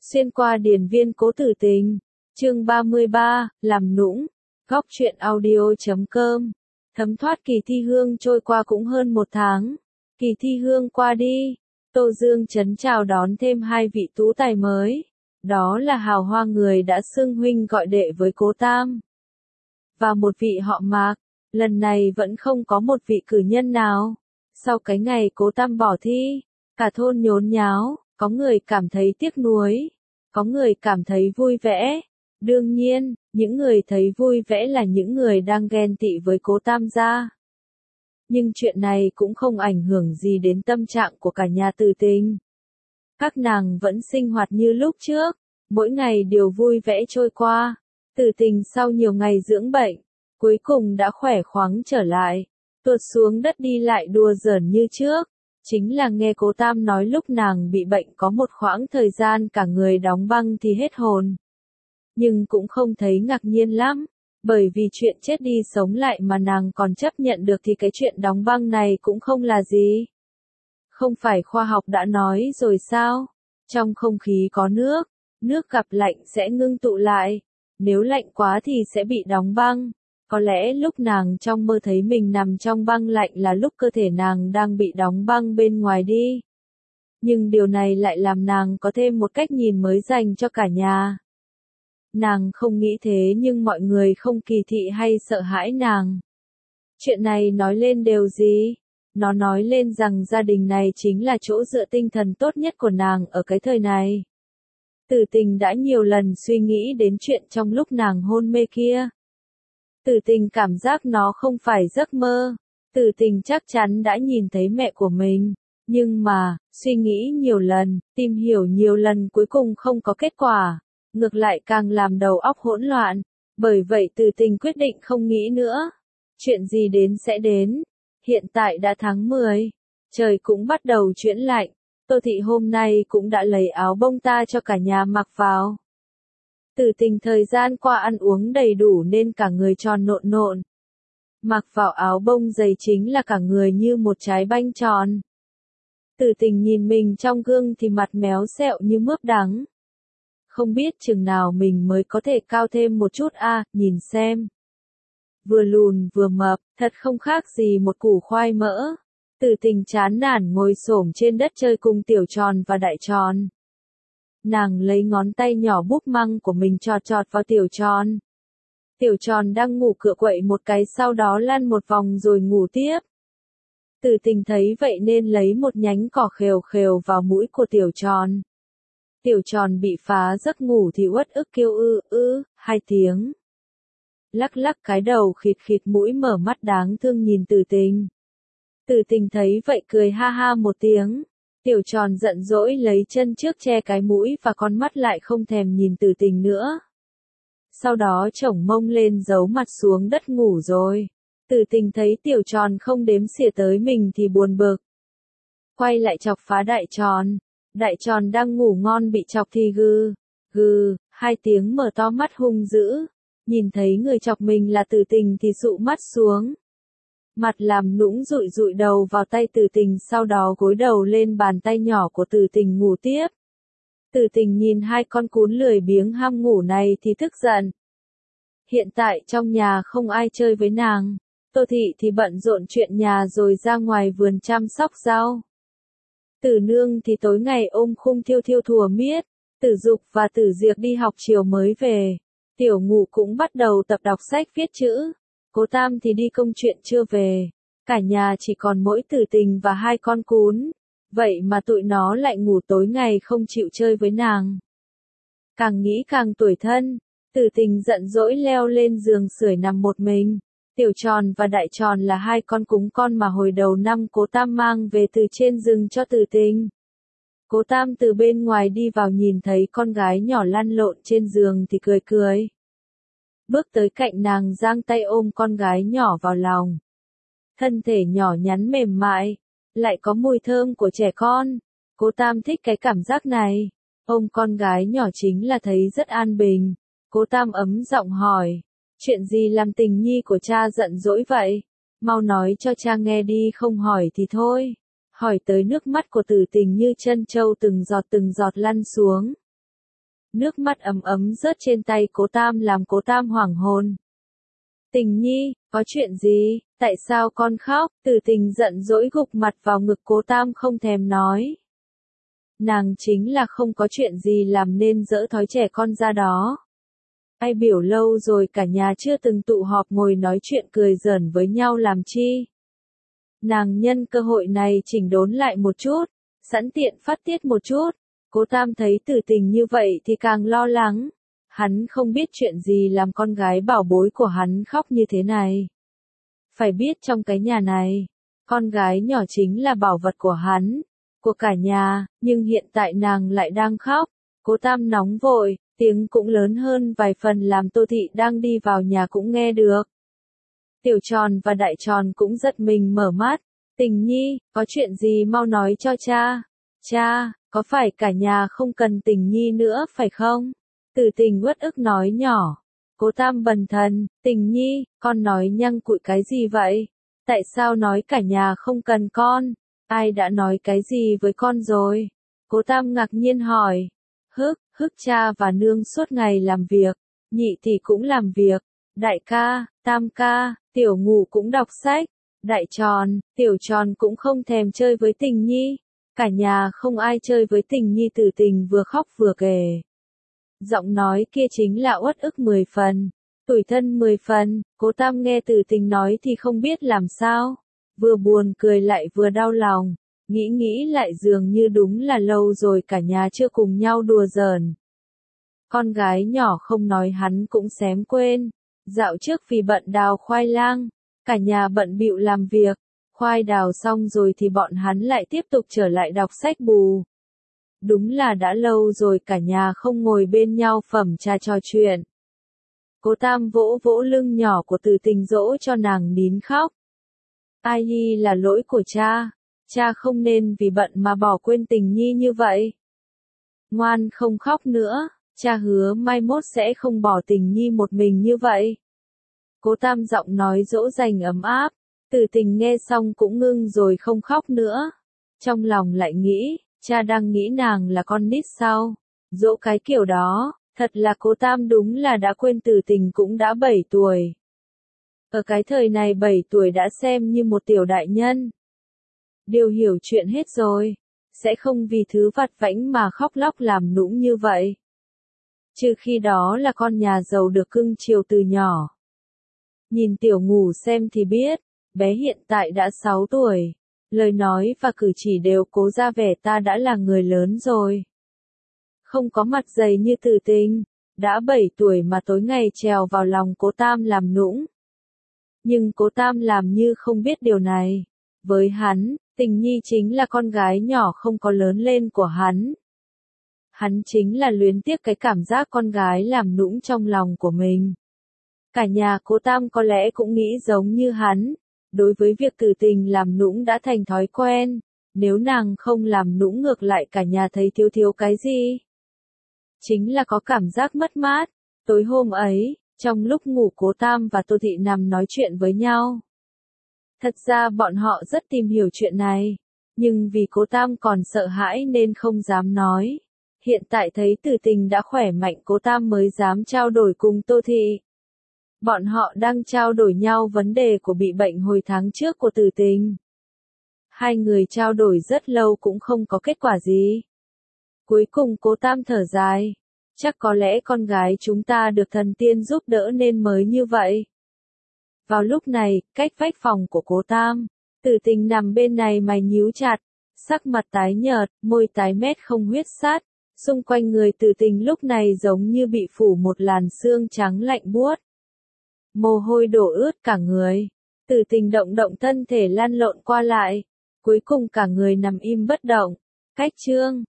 Xuyên qua điền viên Cố Tử Tình. Chương 33, làm nũng. Góc truyện audio.com. Thấm thoát kỳ thi hương trôi qua cũng hơn một tháng. Kỳ thi hương qua đi, Tô Dương trấn chào đón thêm hai vị tú tài mới. Đó là hào hoa người đã xưng huynh gọi đệ với Cố Tam. Và một vị họ Mạc, lần này vẫn không có một vị cử nhân nào. Sau cái ngày Cố Tam bỏ thi, cả thôn nhốn nháo, có người cảm thấy tiếc nuối, có người cảm thấy vui vẻ. Đương nhiên, những người thấy vui vẻ là những người đang ghen tị với Cố Tam gia. Nhưng chuyện này cũng không ảnh hưởng gì đến tâm trạng của cả nhà Tử Tình. Các nàng vẫn sinh hoạt như lúc trước, mỗi ngày đều vui vẻ trôi qua. Tử Tình sau nhiều ngày dưỡng bệnh, cuối cùng đã khỏe khoắn trở lại, tuột xuống đất đi lại đùa giỡn như trước. Chính là nghe Cố Tam nói lúc nàng bị bệnh có một khoảng thời gian cả người đóng băng thì hết hồn. Nhưng cũng không thấy ngạc nhiên lắm, bởi vì chuyện chết đi sống lại mà nàng còn chấp nhận được thì cái chuyện đóng băng này cũng không là gì. Không phải khoa học đã nói rồi sao? Trong không khí có nước, nước gặp lạnh sẽ ngưng tụ lại, nếu lạnh quá thì sẽ bị đóng băng. Có lẽ lúc nàng trong mơ thấy mình nằm trong băng lạnh là lúc cơ thể nàng đang bị đóng băng bên ngoài đi. Nhưng điều này lại làm nàng có thêm một cách nhìn mới dành cho cả nhà. Nàng không nghĩ thế nhưng mọi người không kỳ thị hay sợ hãi nàng. Chuyện này nói lên điều gì? Nó nói lên rằng gia đình này chính là chỗ dựa tinh thần tốt nhất của nàng ở cái thời này. Tử Tình đã nhiều lần suy nghĩ đến chuyện trong lúc nàng hôn mê kia. Tử Tình cảm giác nó không phải giấc mơ. Tử Tình chắc chắn đã nhìn thấy mẹ của mình. Nhưng mà, suy nghĩ nhiều lần, tìm hiểu nhiều lần cuối cùng không có kết quả. Ngược lại càng làm đầu óc hỗn loạn. Bởi vậy Tử Tình quyết định không nghĩ nữa. Chuyện gì đến sẽ đến. Hiện tại đã tháng 10. Trời cũng bắt đầu chuyển lạnh. Tô Thị hôm nay cũng đã lấy áo bông ta cho cả nhà mặc vào. Tử Tình thời gian qua ăn uống đầy đủ nên cả người tròn nộn nộn. Mặc vào áo bông dày chính là cả người như một trái banh tròn. Tử Tình nhìn mình trong gương thì mặt méo xẹo như mướp đắng. Không biết chừng nào mình mới có thể cao thêm một chút nhìn xem. Vừa lùn vừa mập, thật không khác gì một củ khoai mỡ. Tử Tình chán nản ngồi xổm trên đất chơi cùng Tiểu Tròn và Đại Tròn. Nàng lấy ngón tay nhỏ búp măng của mình chọt chọt vào Tiểu Tròn. Tiểu Tròn đang ngủ cựa quậy một cái sau đó lăn một vòng rồi ngủ tiếp. Tử Tình thấy vậy nên lấy một nhánh cỏ khều khều vào mũi của Tiểu Tròn. Tiểu Tròn bị phá giấc ngủ thì uất ức kêu hai tiếng. Lắc lắc cái đầu khịt khịt mũi mở mắt đáng thương nhìn Tử Tình. Tử Tình thấy vậy cười ha ha một tiếng. Tiểu Tròn giận dỗi lấy chân trước che cái mũi và con mắt lại không thèm nhìn Tử Tình nữa. Sau đó chổng mông lên giấu mặt xuống đất ngủ rồi. Tử Tình thấy Tiểu Tròn không đếm xỉa tới mình thì buồn bực. Quay lại chọc phá Đại Tròn. Đại Tròn đang ngủ ngon bị chọc thì gừ, hai tiếng mở to mắt hung dữ. Nhìn thấy người chọc mình là Tử Tình thì dụ mắt xuống. Mặt làm nũng rụi rụi đầu vào tay Tử Tình sau đó gối đầu lên bàn tay nhỏ của Tử Tình ngủ tiếp. Tử Tình nhìn hai con cún lười biếng ham ngủ này thì tức giận. Hiện tại trong nhà không ai chơi với nàng. Tô Thị thì bận rộn chuyện nhà rồi ra ngoài vườn chăm sóc rau. Tử Nương thì tối ngày ôm khung thiêu thiêu thùa miết. Tử Dục và Tử Diệc đi học chiều mới về. Tiểu Ngụ cũng bắt đầu tập đọc sách viết chữ. Cố Tam thì đi công chuyện chưa về. Cả nhà chỉ còn mỗi Tử Tình và hai con cún. Vậy mà tụi nó lại ngủ tối ngày không chịu chơi với nàng. Càng nghĩ càng tủi thân. Tử Tình giận dỗi leo lên giường sưởi nằm một mình. Tiểu Tròn và Đại Tròn là hai con cún con mà hồi đầu năm Cố Tam mang về từ trên rừng cho Tử Tình. Cố Tam từ bên ngoài đi vào nhìn thấy con gái nhỏ lăn lộn trên giường thì cười cười. Bước tới cạnh nàng giang tay ôm con gái nhỏ vào lòng. Thân thể nhỏ nhắn mềm mại, lại có mùi thơm của trẻ con. Cố Tam thích cái cảm giác này. Ôm con gái nhỏ chính là thấy rất an bình. Cố Tam ấm giọng hỏi. Chuyện gì làm Tình nhi của cha giận dỗi vậy? Mau nói cho cha nghe đi, không hỏi thì thôi. Hỏi tới nước mắt của Tử Tình như chân trâu từng giọt lăn xuống. Nước mắt ấm ấm rớt trên tay Cố Tam làm Cố Tam hoảng hồn. Tình Nhi, có chuyện gì, tại sao con khóc? Từ Tình giận dỗi gục mặt vào ngực Cố Tam không thèm nói. Nàng chính là không có chuyện gì làm nên dỡ thói trẻ con ra đó. Ai biểu lâu rồi cả nhà chưa từng tụ họp ngồi nói chuyện cười giỡn với nhau làm chi. Nàng nhân cơ hội này chỉnh đốn lại một chút, sẵn tiện phát tiết một chút. Cố Tam thấy Từ Tình như vậy thì càng lo lắng. Hắn không biết chuyện gì làm con gái bảo bối của hắn khóc như thế này. Phải biết trong cái nhà này, con gái nhỏ chính là bảo vật của hắn, của cả nhà, nhưng hiện tại nàng lại đang khóc. Cố Tam nóng vội, tiếng cũng lớn hơn vài phần làm Tô Thị đang đi vào nhà cũng nghe được. Tiểu Tròn và Đại Tròn cũng giật mình mở mắt. Tình Nhi, có chuyện gì mau nói cho cha. Cha, có phải cả nhà không cần Tình Nhi nữa phải không? Từ Tình uất ức nói nhỏ. Cố Tam bần thần, Tình Nhi, con nói nhăng cụi cái gì vậy? Tại sao nói cả nhà không cần con? Ai đã nói cái gì với con rồi? Cố Tam ngạc nhiên hỏi. Hức cha và nương suốt ngày làm việc, nhị tỷ cũng làm việc, đại ca, tam ca, tiểu ngũ cũng đọc sách, đại tròn, tiểu tròn cũng không thèm chơi với Tình Nhi. Cả nhà không ai chơi với Tình Nhi. Từ Tình vừa khóc vừa kể. Giọng nói kia chính là uất ức 10 phần, tủi thân 10 phần. Cố Tam nghe Từ Tình nói thì không biết làm sao, vừa buồn cười lại vừa đau lòng, nghĩ lại dường như đúng là lâu rồi cả nhà chưa cùng nhau đùa giỡn. Con gái nhỏ không nói hắn cũng xém quên, dạo trước vì bận đào khoai lang, cả nhà bận bịu làm việc, khoai đào xong rồi thì bọn hắn lại tiếp tục trở lại đọc sách bù. Đúng là đã lâu rồi cả nhà không ngồi bên nhau phẩm trà trò chuyện. Cố Tam vỗ vỗ lưng nhỏ của Từ Tình dỗ cho nàng nín khóc. Ai hi là lỗi của cha, cha không nên vì bận mà bỏ quên Tình Nhi như vậy. Ngoan không khóc nữa, cha hứa mai mốt sẽ không bỏ Tình Nhi một mình như vậy. Cố Tam giọng nói dỗ dành ấm áp. Từ Tình nghe xong cũng ngưng rồi không khóc nữa. Trong lòng lại nghĩ, cha đang nghĩ nàng là con nít sao? Dỗ cái kiểu đó, thật là Cố Tam đúng là đã quên Từ Tình cũng đã 7 tuổi. Ở cái thời này 7 tuổi đã xem như một tiểu đại nhân. Điều hiểu chuyện hết rồi, sẽ không vì thứ vặt vãnh mà khóc lóc làm nũng như vậy. Trừ khi đó là con nhà giàu được cưng chiều từ nhỏ. Nhìn Tiểu Ngũ xem thì biết, bé hiện tại đã 6 tuổi, lời nói và cử chỉ đều cố ra vẻ ta đã là người lớn rồi. Không có mặt dày như Từ Tình, đã 7 tuổi mà tối ngày trèo vào lòng Cố Tam làm nũng. Nhưng Cố Tam làm như không biết điều này. Với hắn, Tình Nhi chính là con gái nhỏ không có lớn lên của hắn. Hắn chính là luyến tiếc cái cảm giác con gái làm nũng trong lòng của mình. Cả nhà Cố Tam có lẽ cũng nghĩ giống như hắn. Đối với việc Từ Tình làm nũng đã thành thói quen. Nếu nàng không làm nũng ngược lại cả nhà thấy thiếu cái gì? Chính là có cảm giác mất mát. Tối hôm ấy, trong lúc ngủ Cố Tam và Tô Thị nằm nói chuyện với nhau. Thật ra bọn họ rất tìm hiểu chuyện này. Nhưng vì Cố Tam còn sợ hãi nên không dám nói. Hiện tại thấy Từ Tình đã khỏe mạnh Cố Tam mới dám trao đổi cùng Tô Thị. Bọn họ đang trao đổi nhau vấn đề của bị bệnh hồi tháng trước của Từ Tình. Hai người trao đổi rất lâu cũng không có kết quả gì. Cuối cùng Cố Tam thở dài. Chắc có lẽ con gái chúng ta được thần tiên giúp đỡ nên mới như vậy. Vào lúc này, cách vách phòng của Cố Tam, Từ Tình nằm bên này mày nhíu chặt, sắc mặt tái nhợt, môi tái mét không huyết sát. Xung quanh người Từ Tình lúc này giống như bị phủ một làn sương trắng lạnh buốt. Mồ hôi đổ ướt cả người. Từ Tình động thân thể lăn lộn qua lại. Cuối cùng cả người nằm im bất động. Cách chương